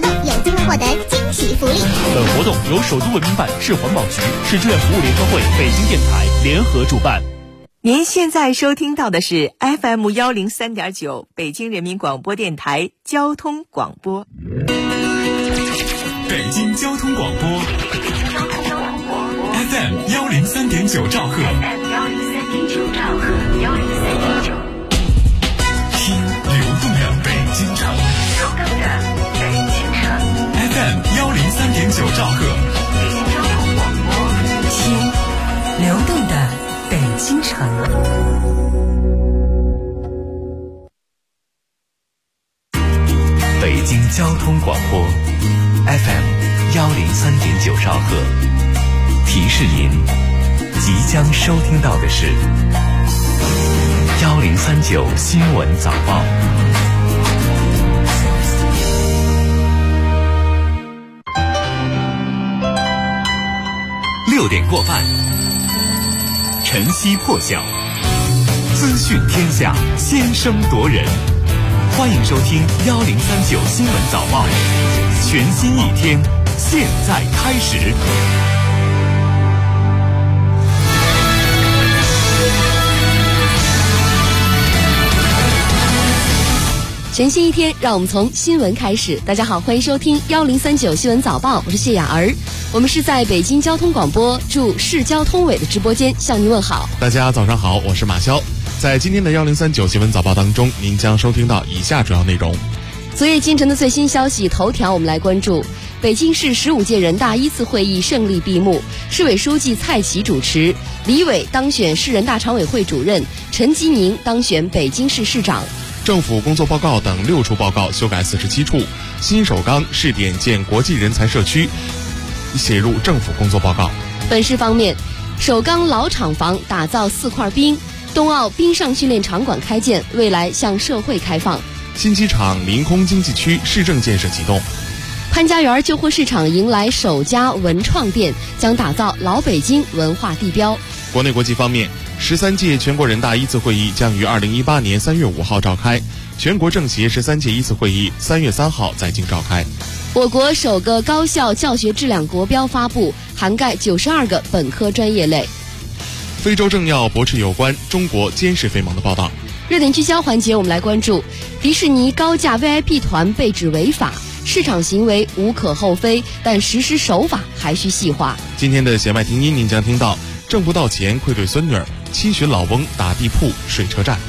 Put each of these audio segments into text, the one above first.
动有机会获得惊喜福利。 本活动由首都文明办、市环保局、市志愿服务联合会、北京电台联合主办。 您现在收听到的是 FM 103.9北京人民广播电台交通广播。 北京交通广播 FM 103.9兆赫，听流动的北京城，FM 103.9兆赫， 听流动的北京城。 北京交通广播 FM 103.9兆赫，提示您即将收听到的是1039新闻早报。6点过半，晨曦破晓，资讯天下，先声夺人。欢迎收听1039新闻早报，全新一天，现在开始。 全新一天，让我们从新闻开始。大家好，欢迎收听1039新闻早报，我是谢雅儿。我们是在北京交通广播驻市交通委的直播间向您问好。 大家早上好，我是马潇。在今天的1039新闻早报当中，您将收听到以下主要内容。 昨夜今晨的最新消息头条，我们来关注北京市15届人大1次会议胜利闭幕，市委书记蔡奇主持，李伟当选市人大常委会主任，陈吉宁当选北京市市长。 政府工作报告等6处报告修改47处，新首钢试点建国际人才社区写入政府工作报告。 本市方面，首钢老厂房打造4块冰，冬奥冰上训练场馆开建，未来向社会开放。 新机场临空经济区市政建设启动。 潘家园旧货市场迎来首家文创店，将打造老北京文化地标。 国内国际方面，13届全国人大1次会议将于2018年3月5号召开，全国政协13届1次会议3月3号在京召开。 我国首个高校教学质量国标发布，涵盖92个本科专业类。 非洲政要驳斥有关中国监视非盟的报道。 热点聚焦环节，我们来关注迪士尼高价 VIP 团被指违法，市场行为无可厚非，但实施手法还需细化。 今天的弦外听音，您将听到挣不到钱愧对孙女儿，七旬老翁打地铺睡车站。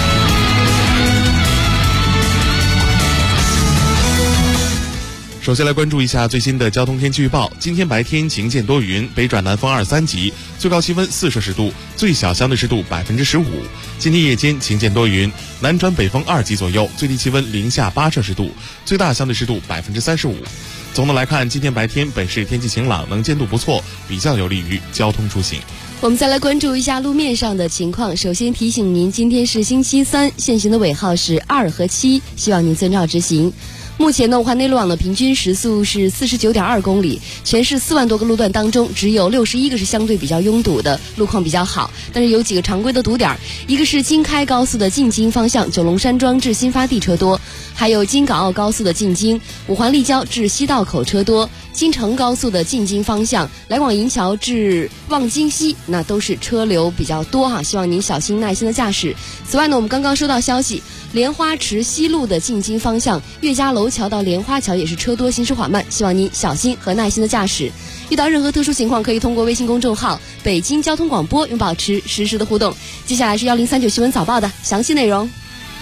首先来关注一下最新的交通天气预报。今天白天晴间多云，北转南风2、3级，最高气温4摄氏度，最小相对湿度15%。今天夜间晴间多云，南转北风2级左右，最低气温零下8摄氏度，最大相对湿度35%。总的来看，今天白天本市天气晴朗，能见度不错，比较有利于交通出行。 我们再来关注一下路面上的情况。首先提醒您，今天是星期三，限行的尾号是2和7，希望您遵照执行。目前呢，武汉内陆网的平均时速是49.2公里，全市4万多个路段当中，只有61个是相对比较拥堵的，路况比较好。但是有几个常规的堵点，一个是京开高速的进京方向九龙山庄至新发地车多，还有京港澳高速的进京五环立交至西道口车多，京承高速的进京方向来往银桥至望京西，那都是车流比较多哈，希望您小心耐心的驾驶。此外呢，我们刚刚收到消息，莲花池西路的进京方向岳家楼桥到莲花桥也是车多，行驶缓慢，希望您小心和耐心的驾驶。遇到任何特殊情况，可以通过微信公众号北京交通广播保持实时的互动。接下来是1039新闻早报的详细内容。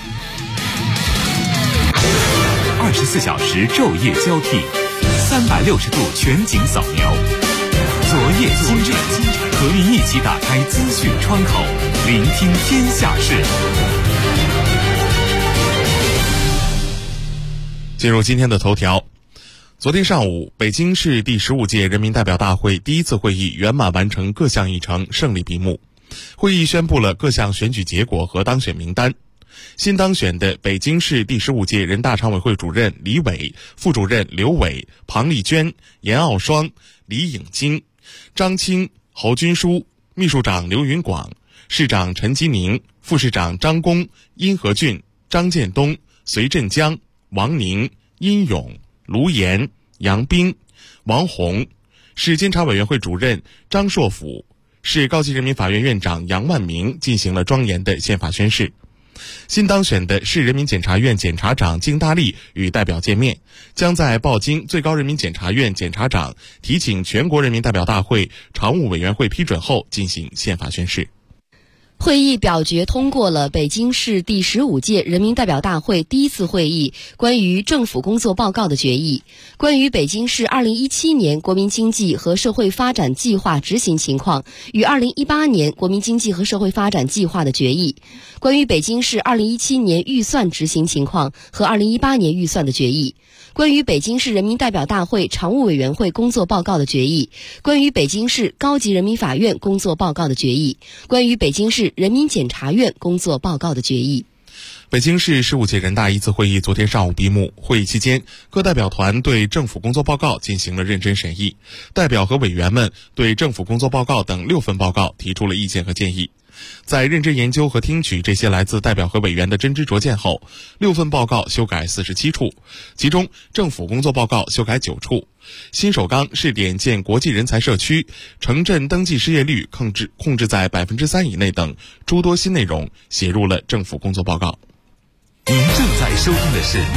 24小时昼夜交替，360度全景扫描，昨夜今晨，和您一起打开资讯窗口，聆听天下事。 进入今天的头条。昨天上午，北京市第15届人民代表大会第1次会议圆满完成各项议程，胜利闭幕。会议宣布了各项选举结果和当选名单。新当选的北京市第15届人大常委会主任李伟、副主任刘伟、庞丽娟、严傲双、李颖晶、张青、侯军书、秘书长刘云广、市长陈吉宁、副市长张工、殷和俊、张建东、隋振江、王宁、殷勇、 卢岩、杨斌、王红，市监察委员会主任张硕甫，市高级人民法院院长杨万明进行了庄严的宪法宣誓。新当选的市人民检察院检察长金大力与代表见面，将在报经最高人民检察院检察长提请全国人民代表大会常务委员会批准后进行宪法宣誓。 会议表决通过了北京市第15届人民代表大会第一次会议关于政府工作报告的决议，关于北京市2017年国民经济和社会发展计划执行情况与2018年国民经济和社会发展计划的决议，关于北京市2017年预算执行情况和2018年预算的决议，关于北京市人民代表大会常务委员会工作报告的决议，关于北京市高级人民法院工作报告的决议，关于北京市人民检察院工作报告的决议。 北京市15届人大一次会议昨天上午闭幕，会议期间，各代表团对政府工作报告进行了认真审议，代表和委员们对政府工作报告等6份报告提出了意见和建议。在认真研究和听取这些来自代表和委员的真知灼见后，6份报告修改47处，其中政府工作报告修改9处。新首钢试点建国际人才社区，城镇登记失业率控制在3%以内等诸多新内容写入了政府工作报告。 您正在收听的是1039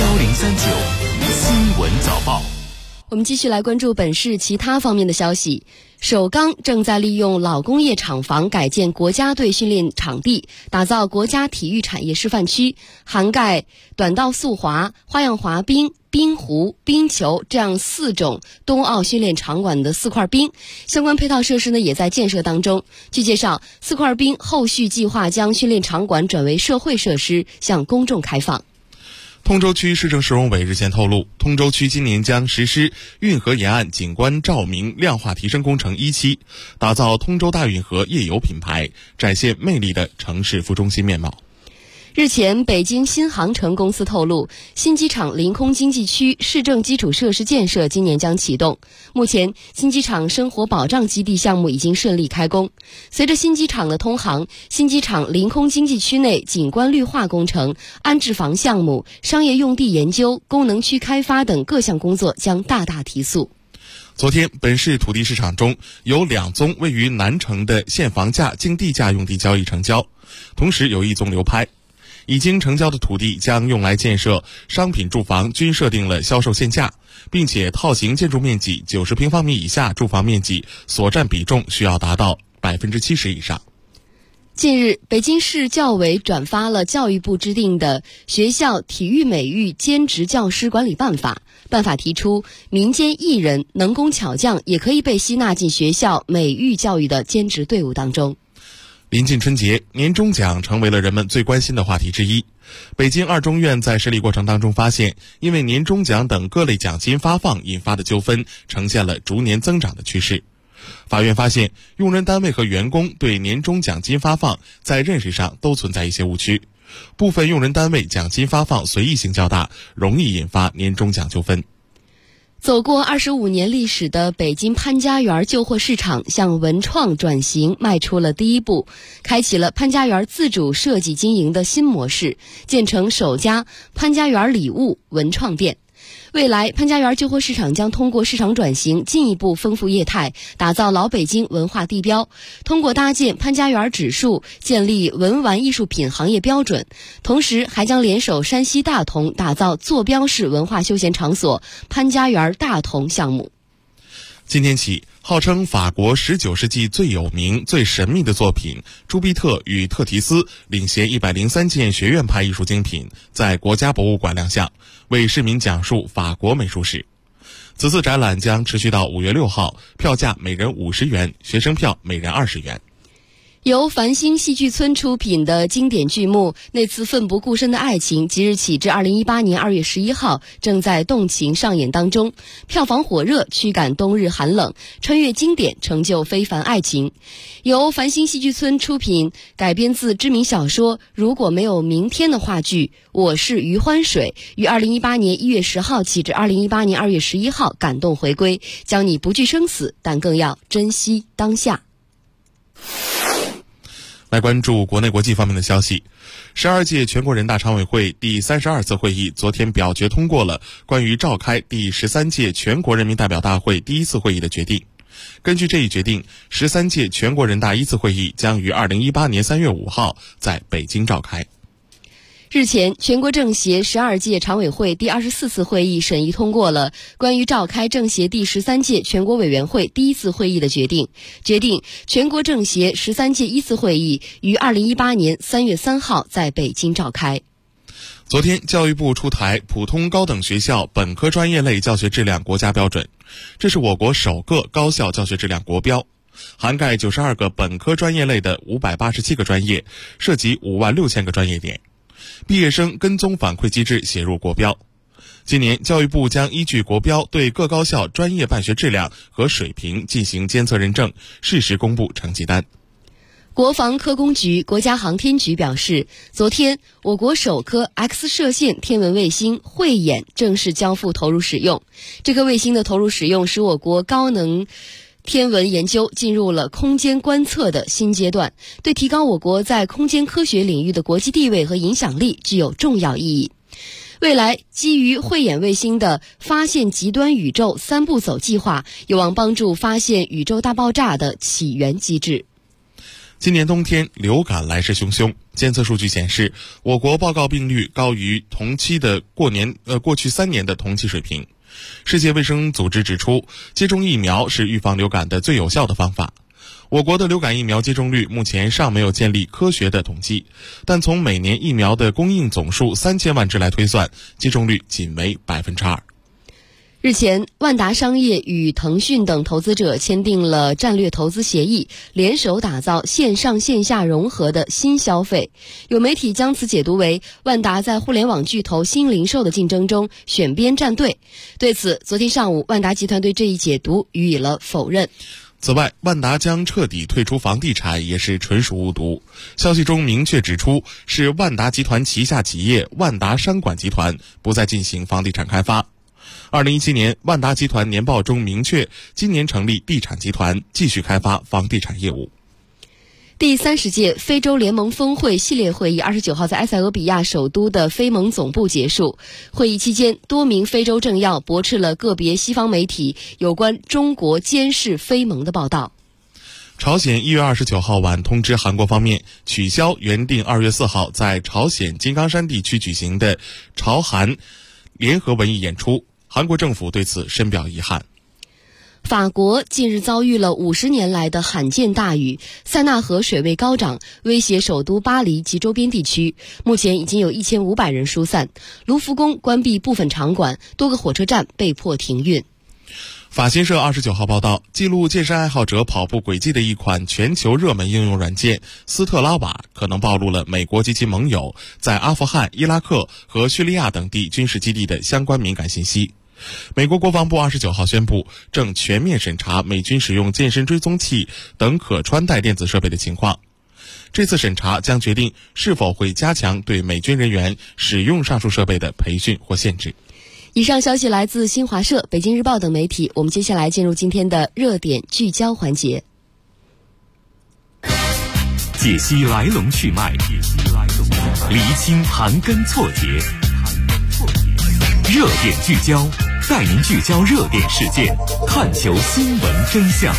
新闻早报。 我们继续来关注本市其他方面的消息。首钢正在利用老工业厂房改建国家队训练场地，打造国家体育产业示范区，涵盖短道速滑、花样滑冰、冰壶、冰球这样4种冬奥训练场馆的4块冰，相关配套设施呢也在建设当中。据介绍，4块冰后续计划将训练场馆转为社会设施，向公众开放。 通州区市政市容委日前透露，通州区今年将实施运河沿岸景观照明亮化提升工程1期，打造通州大运河夜游品牌，展现魅力的城市副中心面貌。 日前，北京新航城公司透露，新机场临空经济区市政基础设施建设今年将启动。目前，新机场生活保障基地项目已经顺利开工。随着新机场的通航，新机场临空经济区内景观绿化工程、安置房项目、商业用地研究、功能区开发等各项工作将大大提速。 昨天，本市土地市场中有2宗位于南城的现房价竞地价用地交易成交，同时有1宗流拍。已经成交的土地将用来建设商品住房，均设定了销售限价，并且套型建筑面积90平方米以下住房面积所占比重需要达到70%以上。 近日，北京市教委转发了教育部制定的《学校体育美育兼职教师管理办法》。办法提出，民间艺人、能工巧匠也可以被吸纳进学校美育教育的兼职队伍当中。 临近春节，年终奖成为了人们最关心的话题之一。北京二中院在审理过程当中发现，因为年终奖等各类奖金发放引发的纠纷呈现了逐年增长的趋势。法院发现，用人单位和员工对年终奖金发放在认识上都存在一些误区，部分用人单位奖金发放随意性较大，容易引发年终奖纠纷。 走过25年历史的北京潘家园旧货市场向文创转型迈出了第一步，开启了潘家园自主设计经营的新模式，建成首家潘家园礼物文创店。未来，潘家园旧货市场将通过市场转型，进一步丰富业态，打造老北京文化地标。通过搭建潘家园指数，建立文玩艺术品行业标准，同时还将联手山西大同，打造坐标式文化休闲场所潘家园大同项目。 今天起，号称法国19世纪最有名、最神秘的作品《朱庇特与特提斯》领衔103件学院派艺术精品在国家博物馆亮相，为市民讲述法国美术史。此次展览将持续到5月6号，票价每人50元，学生票每人20元。 由繁星戏剧村出品的经典剧目《那次奋不顾身的爱情》即日起至2018年2月11号正在动情上演当中，票房火热，驱赶冬日寒冷，穿越经典，成就非凡爱情。由繁星戏剧村出品，改编自知名小说《如果没有明天》的话剧《我是余欢水》，于2018年1月10号起至2018年2月11号感动回归，将你不惧生死，但更要珍惜当下。 来关注国内国际方面的消息。 12届全国人大常委会第32次会议昨天表决通过了关于召开第13届全国人民代表大会第1次会议的决定。根据这一决定，13届全国人大1次会议将于2018年3月5号在北京召开。 日前，全国政协12届常委会第24次会议审议通过了关于召开政协第13届全国委员会第1次会议的决定，决定全国政协13届1次会议于2018年3月3号在北京召开。 昨天，教育部出台普通高等学校本科专业类教学质量国家标准，这是我国首个高校教学质量国标，涵盖92个本科专业类的587个专业，涉及56000个专业点。毕业生跟踪反馈机制写入国标。今年，教育部将依据国标对各高校专业办学质量和水平进行监测认证，适时公布成绩单。 国防科工局、国家航天局表示，昨天我国首颗 X 射线天文卫星慧眼正式交付投入使用。这颗卫星的投入使用使我国高能天文研究进入了空间观测的新阶段，对提高我国在空间科学领域的国际地位和影响力具有重要意义。未来，基于慧眼卫星的发现极端宇宙3步走计划有望帮助发现宇宙大爆炸的起源机制。 今年冬天流感来势汹汹，监测数据显示，我国报告病率高于同期的过去3年的同期水平。世界卫生组织指出，接种疫苗是预防流感的最有效的方法。我国的流感疫苗接种率目前尚没有建立科学的统计，但从每年疫苗的供应总数3000万支来推算，接种率仅为2%。 日前，万达商业与腾讯等投资者签订了战略投资协议，联手打造线上线下融合的新消费。有媒体将此解读为万达在互联网巨头新零售的竞争中选边站队。对此，昨天上午，万达集团对这一解读予以了否认。 此外，万达将彻底退出房地产也是纯属误读。消息中明确指出，是万达集团旗下企业万达商管集团不再进行房地产开发。2017年，万达集团年报中明确，今年成立地产集团，继续开发房地产业务。 第30届非洲联盟峰会系列会议29号在埃塞俄比亚首都的非盟总部结束。会议期间，多名非洲政要驳斥了个别西方媒体有关中国监视非盟的报道。 朝鲜1月29号晚通知韩国方面取消原定2月4号在朝鲜金刚山地区举行的朝韩联合文艺演出。韩国政府对此深表遗憾。 法国近日遭遇了50年来的罕见大雨，塞纳河水位高涨，威胁首都巴黎及周边地区。目前已经有1500人疏散，卢浮宫关闭部分场馆，多个火车站被迫停运。 法新社29号报道，记录健身爱好者跑步轨迹的一款全球热门应用软件斯特拉瓦可能暴露了美国及其盟友在阿富汗、伊拉克和叙利亚等地军事基地的相关敏感信息。美国国防部29号宣布，正全面审查美军使用健身追踪器等可穿戴电子设备的情况。这次审查将决定是否会加强对美军人员使用上述设备的培训或限制。 以上消息来自新华社、北京日报等媒体。我们接下来进入今天的热点聚焦环节， 解析来龙去脉，厘清盘根错节。热点聚焦，带您聚焦热点事件，探求新闻真相。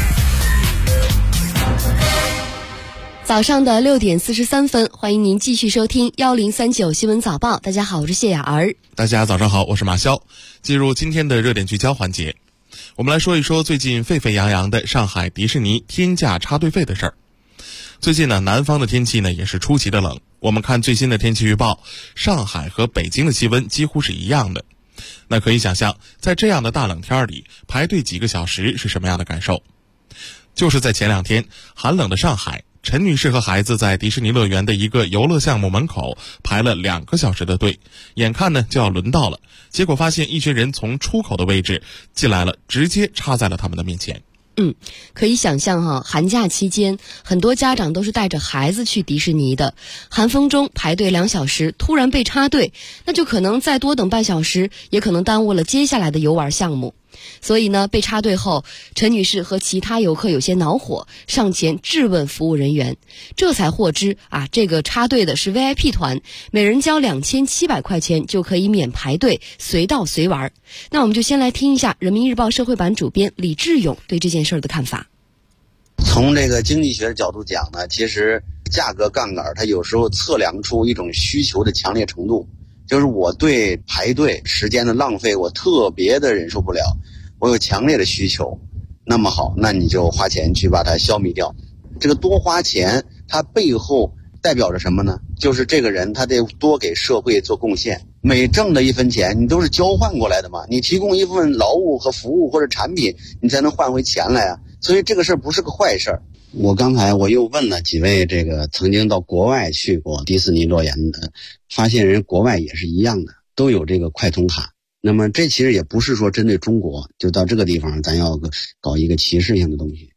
早上的6点43分，欢迎您继续收听1039新闻早报。大家好，我是谢雅儿。 大家早上好，我是马潇。进入今天的热点聚焦环节，我们来说一说最近沸沸扬扬的上海迪士尼天价插队费的事儿。最近呢，南方的天气呢也是出奇的冷。我们看最新的天气预报，上海和北京的气温几乎是一样的。那可以想象，在这样的大冷天里排队几个小时是什么样的感受。就是在前2天，寒冷的上海，陈女士和孩子在迪士尼乐园的一个游乐项目门口排了2个小时的队，眼看呢就要轮到了，结果发现一群人从出口的位置进来了，直接插在了他们的面前。 可以想象哈，寒假期间很多家长都是带着孩子去迪士尼的，寒风中排队2小时，突然被插队，那就可能再多等半小时，也可能耽误了接下来的游玩项目。 所以呢，被插队后，陈女士和其他游客有些恼火，上前质问服务人员，这才获知这个插队的是 VIP 团，每人交2700块钱就可以免排队，随到随玩。那我们就先来听一下人民日报社会版主编李志勇对这件事的看法。 从这个经济学的角度讲呢，其实价格杠杆它有时候测量出一种需求的强烈程度，就是我对排队时间的浪费我特别的忍受不了，我有强烈的需求，那么好，那你就花钱去把它消弭掉。这个多花钱它背后代表着什么呢？就是这个人他得多给社会做贡献，每挣的一分钱你都是交换过来的嘛，你提供一部分劳务和服务或者产品，你才能换回钱来啊。所以这个事儿不是个坏事儿。刚才我又问了几位这个曾经到国外去过迪士尼乐园的，发现人国外也是一样的，都有这个快通卡。那么这其实也不是说针对中国，就到这个地方咱要搞一个歧视性的东西。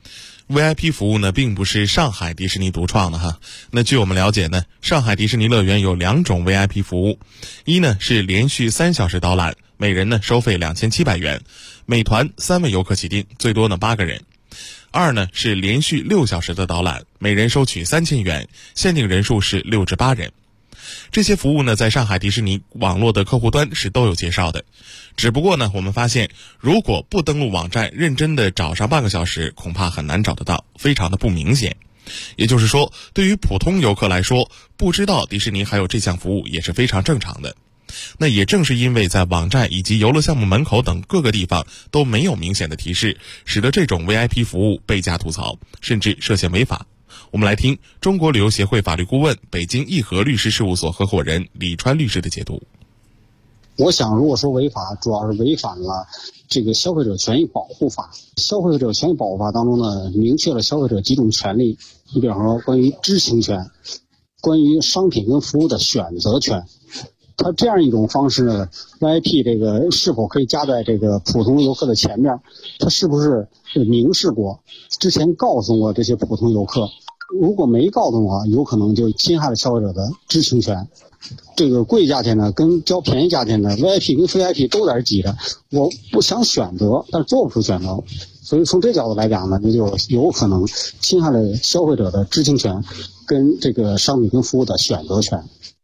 VIP 服务呢，并不是上海迪士尼独创的哈。那据我们了解呢，上海迪士尼乐园有2种 VIP 服务，一呢是连续3小时导览，每人呢收费2700元，每团3位游客起订，最多呢8个人。2呢是连续6小时的导览，每人收取3000元，限定人数是6至8人。这些服务呢，在上海迪士尼网络的客户端是都有介绍的，只不过呢，我们发现如果不登录网站认真的找上半个小时，恐怕很难找得到，非常的不明显。也就是说，对于普通游客来说，不知道迪士尼还有这项服务也是非常正常的。那也正是因为在网站以及游乐项目门口等各个地方都没有明显的提示，使得这种 VIP 服务被加吐槽，甚至涉嫌违法。我们来听中国旅游协会法律顾问、北京义和律师事务所合伙人李川律师的解读。 我想，如果说违法，主要是违反了这个消费者权益保护法。消费者权益保护法当中呢，明确了消费者几种权利，你比方说关于知情权，关于商品跟服务的选择权。它这样一种方式呢 ，VIP 这个是否可以加在这个普通游客的前面？它是不是明示过？之前告诉过这些普通游客？如果没告诉的话，有可能就侵害了消费者的知情权。这个贵价钱呢，跟交便宜价钱的 VIP 跟非 VIP 都在这挤着，我不想选择，但是做不出选择。所以从这角度来讲呢，那就有可能侵害了消费者的知情权跟这个商品跟服务的选择权。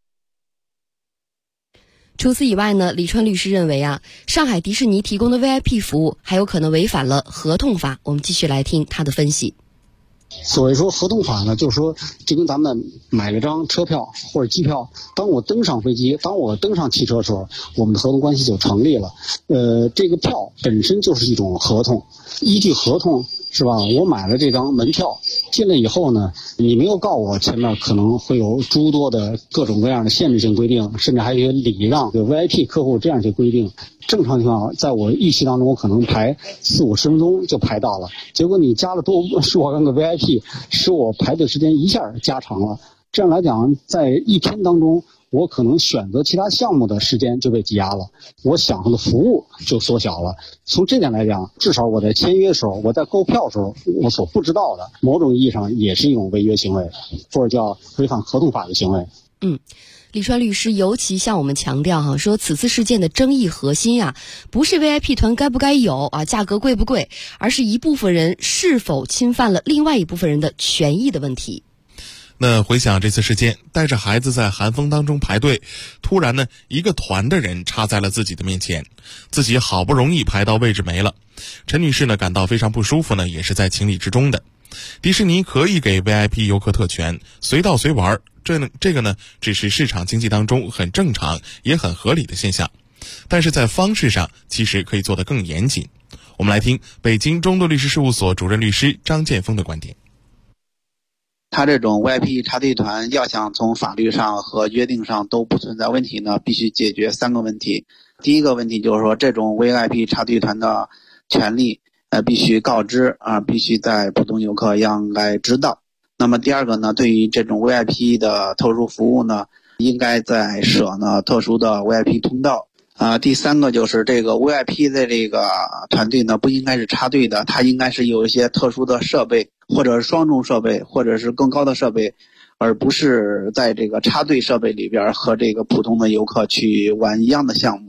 除此以外呢，李川律师认为上海迪士尼提供的 VIP 服务还有可能违反了合同法。我们继续来听他的分析。 所谓说合同法呢，就是说就跟咱们买了张车票或者机票，当我登上飞机，当我登上汽车的时候，我们的合同关系就成立了。这个票本身就是一种合同，依据合同是吧？我买了这张门票，进来以后呢，你没有告我前面可能会有诸多的各种各样的限制性规定，甚至还有一些礼让对 VIP 客户这样一些规定。正常情况，在我预期当中，我可能排40-50分钟就排到了，结果你加了多若干个 VIP， 使我排队时间一下加长了。这样来讲，在一天当中，我可能选择其他项目的时间就被挤压了，我享受的服务就缩小了。从这点来讲，至少我在签约的时候，我在购票的时候，我所不知道的，某种意义上也是一种违约行为，或者叫违反合同法的行为。 李川律师尤其向我们强调说此次事件的争议核心不是 VIP 团该不该有价格贵不贵，而是一部分人是否侵犯了另外一部分人的权益的问题。 那回想这次事件，带着孩子在寒风当中排队，突然呢，一个团的人插在了自己的面前，自己好不容易排到位置没了。陈女士呢感到非常不舒服呢，也是在情理之中的。迪士尼可以给 VIP 游客特权，随到随玩，这个呢只是市场经济当中很正常也很合理的现象，但是在方式上其实可以做得更严谨。我们来听北京中度律师事务所主任律师张建峰的观点。 他这种 VIP 插队团要想从法律上和约定上都不存在问题呢，必须解决3个问题。第一个问题就是说，这种 VIP 插队团的权利必须告知必须在普通游客应该知道。那么第二个呢，对于这种 VIP 的特殊服务呢，应该在设呢特殊的 VIP 通道。第三个就是这个 VIP 的这个团队呢，不应该是插队的，它应该是有一些特殊的设备，或者是双重设备，或者是更高的设备，而不是在这个插队设备里边和这个普通的游客去玩一样的项目。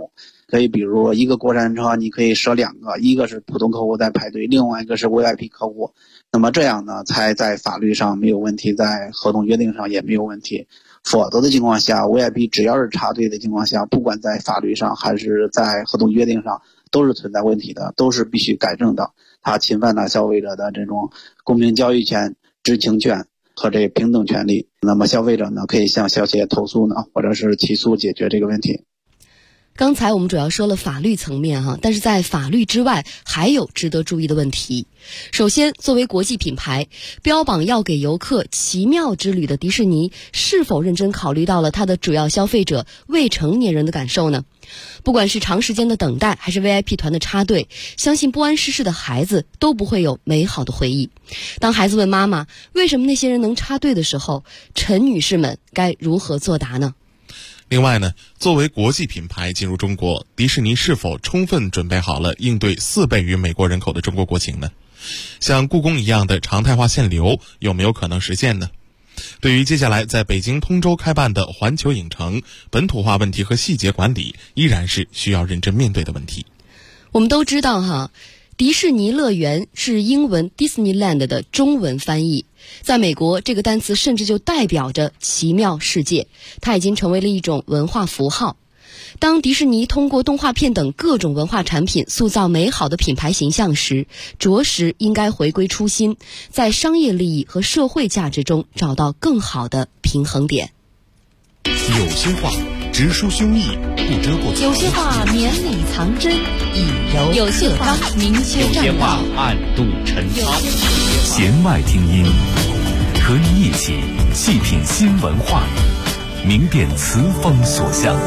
可以比如一个国产车你可以设2个，一个是普通客户在排队，另外一个是 VIP 客户，那么这样呢才在法律上没有问题，在合同约定上也没有问题。否则的情况下 VIP 只要是插队的情况下，不管在法律上还是在合同约定上都是存在问题的，都是必须改正的，它侵犯了消费者的这种公平交易权、知情权和这平等权利。那么消费者呢可以向消协投诉呢，或者是起诉解决这个问题。 刚才我们主要说了法律层面哈，但是在法律之外还有值得注意的问题。首先，作为国际品牌，标榜要给游客奇妙之旅的迪士尼，是否认真考虑到了它的主要消费者未成年人的感受呢？不管是长时间的等待，还是 VIP 团的插队，相信不谙世事的孩子都不会有美好的回忆。当孩子问妈妈为什么那些人能插队的时候，陈女士们该如何作答呢？ 另外呢，作为国际品牌进入中国，迪士尼是否充分准备好了应对4倍于美国人口的中国国情呢？像故宫一样的常态化限流有没有可能实现呢？对于接下来在北京通州开办的环球影城，本土化问题和细节管理依然是需要认真面对的问题。 我们都知道哈，迪士尼乐园是英文 Disneyland 的中文翻译，在美国这个单词甚至就代表着奇妙世界，它已经成为了一种文化符号。当迪士尼通过动画片等各种文化产品塑造美好的品牌形象时，着实应该回归初心，在商业利益和社会价值中找到更好的平衡点。 有些话直抒胸臆，不遮过有些话绵里藏针，以柔有些话明确有些话站道， 暗度陈仓。 弦外听音，和你一起细品新闻话语，明辨词风所向。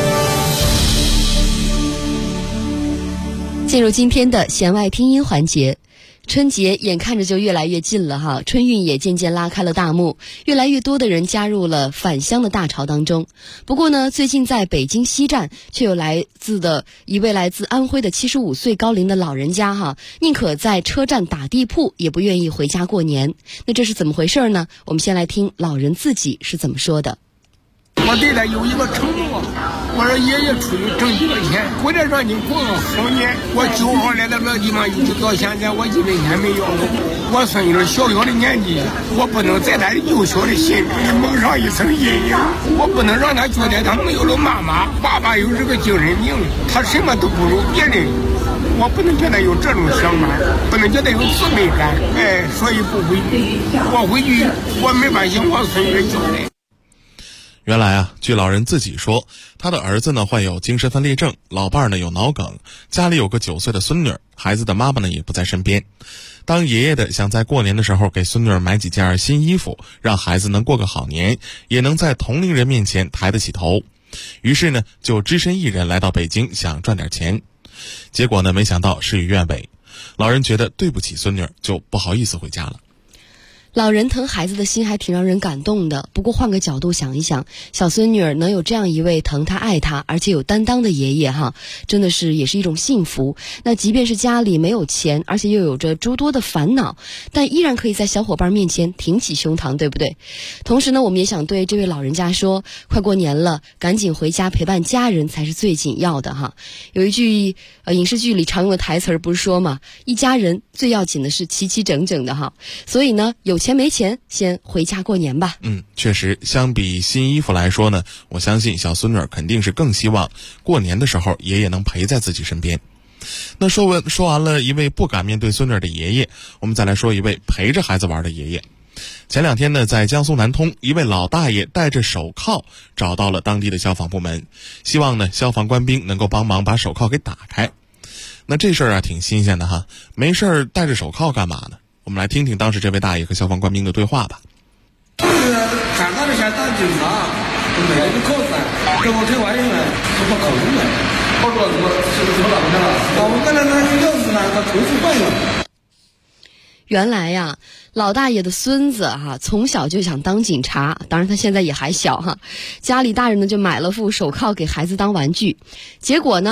进入今天的弦外听音环节，春节眼看着就越来越近了哈，春运也渐渐拉开了大幕，越来越多的人加入了返乡的大潮当中。不过呢，最近在北京西站却有一位来自安徽的75岁高龄的老人家哈，宁可在车站打地铺也不愿意回家过年。那这是怎么回事呢？我们先来听老人自己是怎么说的。 我对他有一个承诺，我说爷爷出去挣几个钱，回来让你过个好年。我9号来到这地方，一直到现在我1分钱没要过。我孙女小小的年纪，我不能在他幼小的心里蒙上一层阴影，我不能让他觉得他没有了妈妈，爸爸又是个精神病，他什么都不如别人。我不能觉得有这种想法，不能觉得有自卑感，所以不回去。我回去，我没法向我孙女交代。 原来啊，据老人自己说，他的儿子呢患有精神分裂症，老伴儿呢有脑梗，家里有个9岁的孙女，孩子的妈妈呢也不在身边。当爷爷的想在过年的时候给孙女儿买几件新衣服，让孩子能过个好年，也能在同龄人面前抬得起头。于是呢，就只身一人来到北京，想赚点钱。结果呢，没想到事与愿违，老人觉得对不起孙女儿，就不好意思回家了。 老人疼孩子的心还挺让人感动的，不过换个角度想一想，小孙女儿能有这样一位疼她爱她而且有担当的爷爷哈，真的是也是一种幸福。那即便是家里没有钱，而且又有着诸多的烦恼，但依然可以在小伙伴面前挺起胸膛，对不对？同时呢，我们也想对这位老人家说，快过年了，赶紧回家陪伴家人才是最紧要的哈。有一句影视剧里常用的台词不是说嘛，一家人最要紧的是齐齐整整的哈。所以呢，有钱没钱先回家过年吧。 确实，相比新衣服来说呢，我相信小孙女儿肯定是更希望过年的时候爷爷能陪在自己身边。那说完了一位不敢面对孙女儿的爷爷，我们再来说一位陪着孩子玩的爷爷。前2天呢，在江苏南通，一位老大爷戴着手铐找到了当地的消防部门，希望呢消防官兵能够帮忙把手铐给打开。那这事儿啊挺新鲜的哈，没事儿戴着手铐干嘛呢？我们来听听当时这位大爷和消防官兵的对话吧。 看到的想当警察，没人铐子，跟我开玩笑呢，他不考虑了。我说怎么打不开了？我跟他那个钥匙呢，他头是坏了。 原来呀，老大爷的孙子哈，从小就想当警察，当然他现在也还小哈。家里大人呢就买了副手铐给孩子当玩具，结果呢，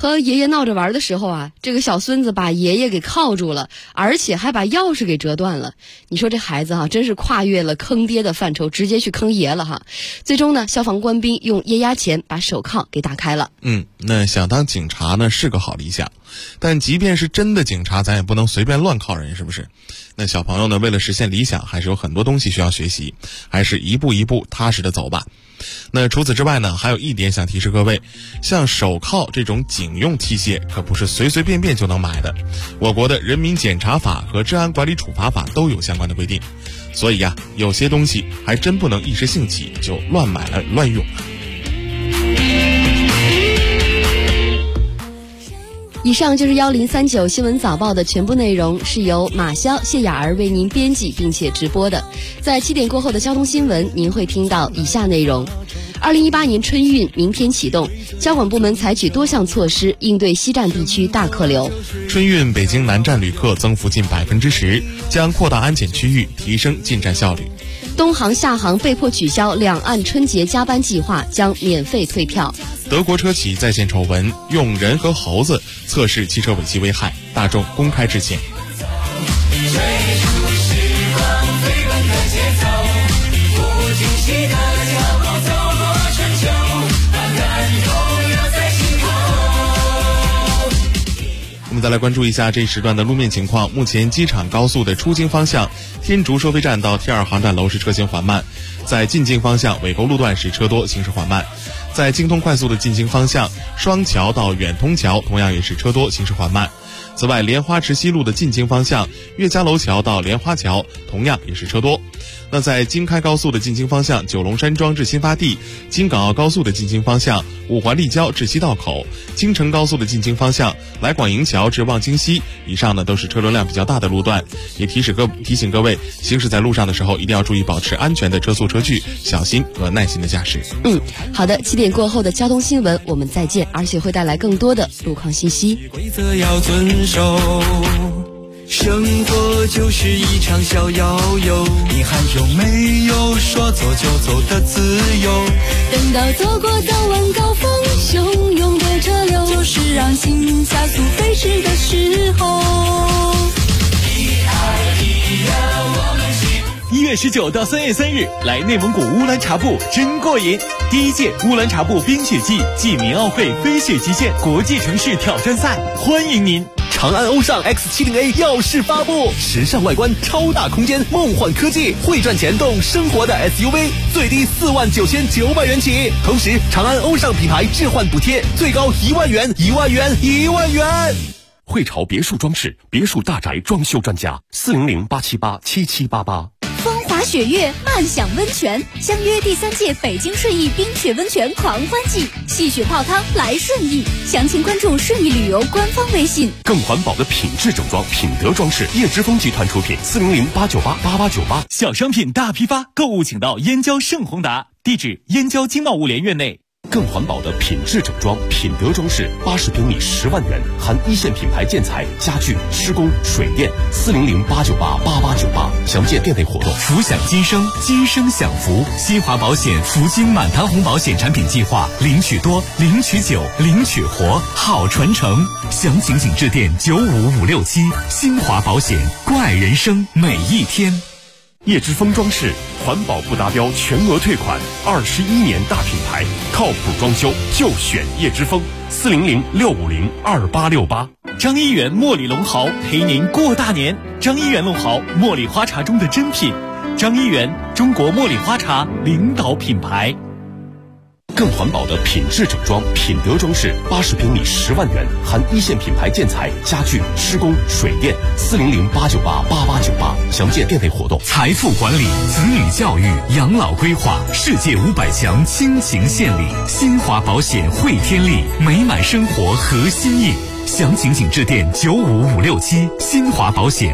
和爷爷闹着玩的时候啊，这个小孙子把爷爷给铐住了，而且还把钥匙给折断了。你说这孩子真是跨越了坑爹的范畴，直接去坑爷了哈。最终呢，消防官兵用液压钳把手铐给打开了。 那想当警察呢是个好理想，但即便是真的警察，咱也不能随便乱铐人，是不是？那小朋友呢，为了实现理想，还是有很多东西需要学习，还是一步一步踏实的走吧。那除此之外呢，还有一点想提示各位，像手铐这种警用器械可不是随随便便就能买的，我国的人民检察法和治安管理处罚法都有相关的规定，所以有些东西还真不能一时兴起就乱买了乱用了。 以上就是1039新闻早报的全部内容，是由马潇、谢雅儿为您编辑并且直播的。在7点过后的交通新闻，您会听到以下内容：2018年春运明天启动，交管部门采取多项措施应对西站地区大客流。 春运北京南站旅客增幅近10%，将扩大安检区域，提升进站效率。 东航、厦航被迫取消两岸春节加班计划，将免费退票。 德国车企再现丑闻，用人和猴子测试汽车尾气危害，大众公开致歉。我们再来关注一下这一时段的路面情况。目前机场高速的出京方向天竺收费站到 T2 航站楼是车行缓慢，在进京方向纬沟路段是车多，行驶缓慢。在京通快速的进京方向，双桥到远通桥同样也是车多，行驶缓慢。此外，莲花池西路的进京方向，岳家楼桥到莲花桥同样也是车多。那在京开高速的进京方向，九龙山庄至新发地，京港澳高速的进京方向，五环立交至西道口，京承高速的进京方向，来广营桥至望京西，以上呢都是车流量比较大的路段，也提醒各位行驶在路上的时候一定要注意保持安全的车速车距，小心和耐心的驾驶。 好的，7点过后的交通新闻我们再见，而且会带来更多的路况信息。 规则要遵守，生活就是一场小摇游，你还有没有说走就走的自由？ 等到走过早晚高峰，汹涌的车流，就是让心加速飞驰的时候。 1月19到3月3日，来内蒙古乌兰察布真过瘾！第1届乌兰察布冰雪季暨民奥会飞雪极限国际城市挑战赛，欢迎您！长安欧尚 X70A 耀世发布，时尚外观，超大空间，梦幻科技，会赚钱动生活的 SUV， 最低49900元起。同时，长安欧尚品牌置换补贴最高1万元，1万元，1万元。汇潮别墅装饰，别墅大宅装修专家，400-878-7788。 风华雪月，漫享温泉，相约第3届北京顺义冰雪温泉狂欢季，戏雪泡汤来顺义，详情关注顺义旅游官方微信。 更环保的品质整装，品德装饰，叶之峰集团出品，400-898-8898。小商品大批发，购物请到燕郊盛宏达，地址燕郊经贸物联院内。更环保的品质整装，品德装饰，80平米10万元，含一线品牌建材、家具、施工、水电，400-898-8898。详见店内活动。 福享今生，今生享福。新华保险福金满堂红保险产品计划，领取多，领取久，领取活，好传承。详情请致电95567。新华保险，关爱人生每一天。 叶之峰装饰，环保不达标全额退款，21年大品牌，靠谱装修就选叶之峰，400-650-2868。张一元茉莉龙豪陪您过大年。张一元龙豪，茉莉花茶中的珍品。张一元，中国茉莉花茶领导品牌。更环保的品质整装，品德装饰，80平米10万元，含一线品牌建材、家具、施工、水电，400-898-8898。详见店内活动。 财富管理、子女教育、养老规划，世界500强倾情献礼。新华保险汇天利，美满生活和心意。详情请致电95567。新华保险。